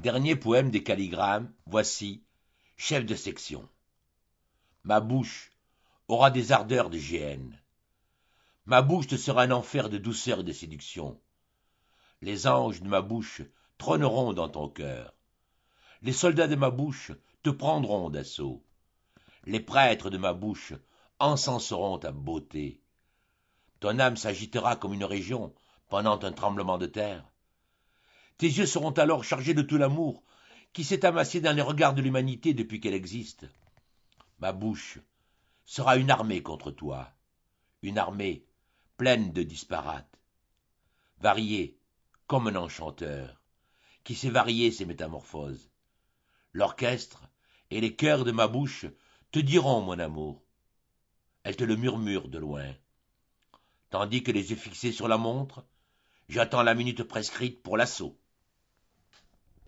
Dernier poème des calligrammes, voici, chef de section. Ma bouche aura des ardeurs de géhenne. Ma bouche te sera un enfer de douceur et de séduction. Les anges de ma bouche trôneront dans ton cœur. Les soldats de ma bouche te prendront d'assaut. Les prêtres de ma bouche encenseront ta beauté. Ton âme s'agitera comme une région pendant un tremblement de terre. Tes yeux seront alors chargés de tout l'amour qui s'est amassé dans les regards de l'humanité depuis qu'elle existe. Ma bouche sera une armée contre toi, une armée pleine de disparates, variée comme un enchanteur, qui sait varier ses métamorphoses. L'orchestre et les chœurs de ma bouche te diront mon amour. Elles te le murmurent de loin. Tandis que les yeux fixés sur la montre, j'attends la minute prescrite pour l'assaut.